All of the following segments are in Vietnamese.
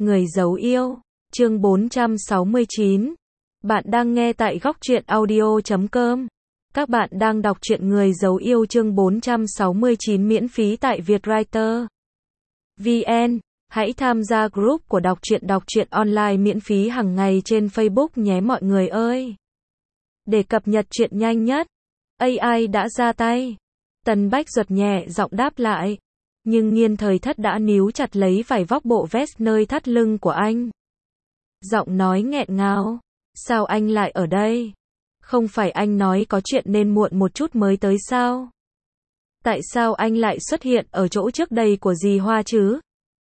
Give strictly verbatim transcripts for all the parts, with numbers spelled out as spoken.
Người giấu yêu, chương bốn trăm sáu mươi chín. Bạn đang nghe tại góc truyện audio chấm com. Các bạn đang đọc truyện Người giấu yêu chương bốn trăm sáu mươi chín miễn phí tại Vietwriter vê en. Hãy tham gia group của đọc truyện đọc truyện online miễn phí hàng ngày trên Facebook nhé mọi người ơi. Để cập nhật truyện nhanh nhất, a i đã ra tay. Tần Bách Duật nhẹ giọng đáp lại. Nhưng Nghiên Thời Thất đã níu chặt lấy vải vóc bộ vest nơi thắt lưng của anh. Giọng nói nghẹn ngào. Sao anh lại ở đây? Không phải anh nói có chuyện nên muộn một chút mới tới sao? Tại sao anh lại xuất hiện ở chỗ trước đây của dì Hoa chứ?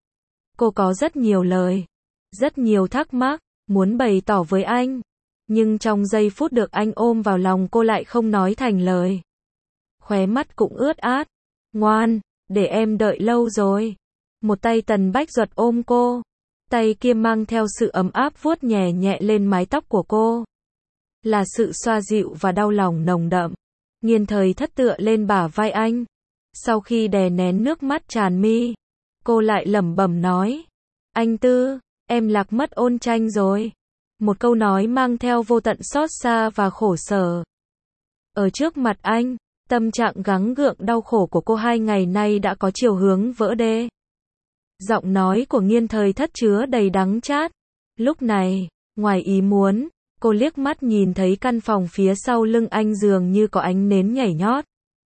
Cô có rất nhiều lời, rất nhiều thắc mắc, muốn bày tỏ với anh. Nhưng trong giây phút được anh ôm vào lòng cô lại không nói thành lời. Khóe mắt cũng ướt át. Ngoan, để em đợi lâu rồi. Một tay Tần Bách Duật ôm cô. Tay kia mang theo sự ấm áp vuốt nhẹ nhẹ lên mái tóc của cô. Là sự xoa dịu và đau lòng nồng đậm. Nghiên Thời Thất tựa lên bả vai anh. Sau khi đè nén nước mắt tràn mi, cô lại lẩm bẩm nói. Anh Tư, em lạc mất Ôn Tranh rồi. Một câu nói mang theo vô tận xót xa và khổ sở. Ở trước mặt anh, tâm trạng gắng gượng đau khổ của cô hai ngày nay đã có chiều hướng vỡ đê. Giọng nói của Nghiên Thời Thất chứa đầy đắng chát. Lúc này, ngoài ý muốn, cô liếc mắt nhìn thấy căn phòng phía sau lưng anh dường như có ánh nến nhảy nhót.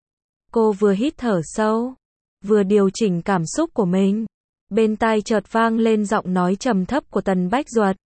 Cô vừa hít thở sâu, vừa điều chỉnh cảm xúc của mình. Bên tai chợt vang lên giọng nói trầm thấp của Tần Bách Duật.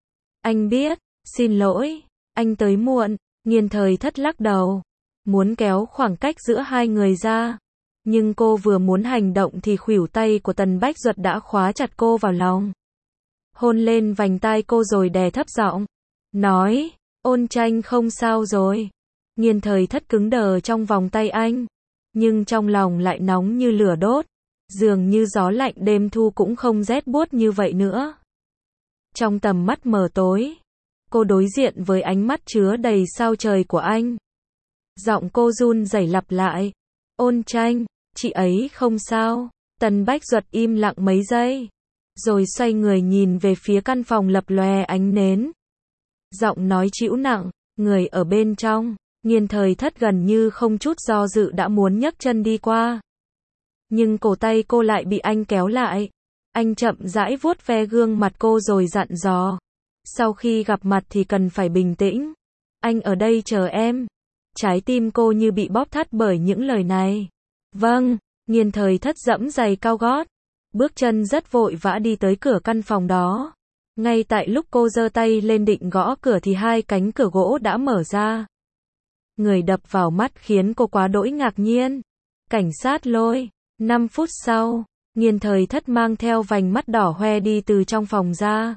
Anh biết, xin lỗi, anh tới muộn. Nghiên Thời Thất lắc đầu, muốn kéo khoảng cách giữa hai người ra. Nhưng cô vừa muốn hành động thì khuỷu tay của Tần Bách Duật đã khóa chặt cô vào lòng. Hôn lên vành tai cô rồi đè thấp giọng. Nói, Ôn Tranh không sao rồi. Nghiên Thời Thất cứng đờ trong vòng tay anh. Nhưng trong lòng lại nóng như lửa đốt. Dường như gió lạnh đêm thu cũng không rét buốt như vậy nữa. Trong tầm mắt mờ tối, cô đối diện với ánh mắt chứa đầy sao trời của anh. Giọng cô run rẩy lặp lại. Ôn Tranh, chị ấy không sao. Tần Bách Duật im lặng mấy giây. Rồi xoay người nhìn về phía căn phòng lập lòe ánh nến. Giọng nói trĩu nặng, người ở bên trong. Nghiên Thời Thất gần như không chút do dự đã muốn nhấc chân đi qua. Nhưng cổ tay cô lại bị anh kéo lại. Anh chậm rãi vuốt ve gương mặt cô rồi dặn dò. Sau khi gặp mặt thì cần phải bình tĩnh. Anh ở đây chờ em. Trái tim cô như bị bóp thắt bởi những lời này. Vâng, Nghiên Thời Thất dẫm giày cao gót. Bước chân rất vội vã đi tới cửa căn phòng đó. Ngay tại lúc cô giơ tay lên định gõ cửa thì hai cánh cửa gỗ đã mở ra. Người đập vào mắt khiến cô quá đỗi ngạc nhiên. Cảnh sát Lôi. Năm phút sau, Nghiên Thời Thất mang theo vành mắt đỏ hoe đi từ trong phòng ra.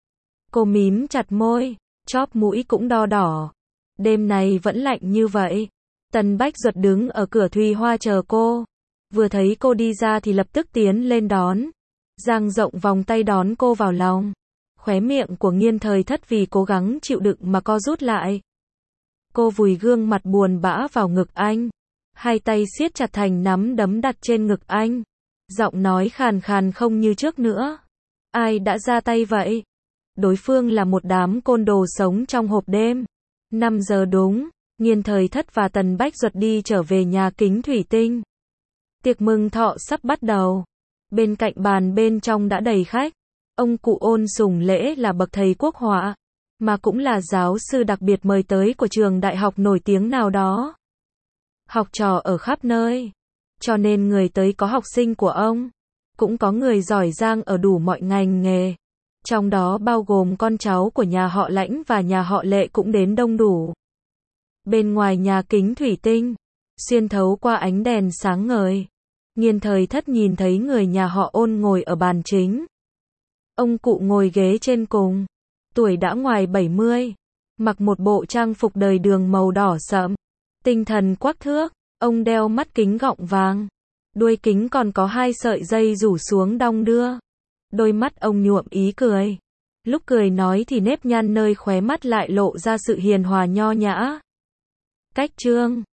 Cô mím chặt môi, chóp mũi cũng đo đỏ. Đêm này vẫn lạnh như vậy. Tần Bách Duật đứng ở cửa Thùy Hoa chờ cô. Vừa thấy cô đi ra thì lập tức tiến lên đón. Dang rộng vòng tay đón cô vào lòng. Khóe miệng của Nghiên Thời Thất vì cố gắng chịu đựng mà co rút lại. Cô vùi gương mặt buồn bã vào ngực anh. Hai tay siết chặt thành nắm đấm đặt trên ngực anh. Giọng nói khàn khàn không như trước nữa. Ai đã ra tay vậy? Đối phương là một đám côn đồ sống trong hộp đêm. năm giờ đúng, Nghiên Thời Thất và Tần Bách Duật đi trở về nhà kính thủy tinh. Tiệc mừng thọ sắp bắt đầu. Bên cạnh bàn bên trong đã đầy khách. Ông cụ Ôn Sùng Lễ là bậc thầy quốc họa, mà cũng là giáo sư đặc biệt mời tới của trường đại học nổi tiếng nào đó. Học trò ở khắp nơi. Cho nên người tới có học sinh của ông. Cũng có người giỏi giang ở đủ mọi ngành nghề. Trong đó bao gồm con cháu của nhà họ Lãnh và nhà họ Lệ cũng đến đông đủ. Bên ngoài nhà kính thủy tinh, xuyên thấu qua ánh đèn sáng ngời, Nghiên Thời Thất nhìn thấy người nhà họ Ôn ngồi ở bàn chính. Ông cụ ngồi ghế trên cùng. Tuổi đã ngoài bảy mươi. Mặc một bộ trang phục đời đường màu đỏ sẫm. Tinh thần quắc thước. Ông đeo mắt kính gọng vàng. Đuôi kính còn có hai sợi dây rủ xuống đong đưa. Đôi mắt ông nhuộm ý cười. Lúc cười nói thì nếp nhăn nơi khóe mắt lại lộ ra sự hiền hòa nho nhã. Cách chương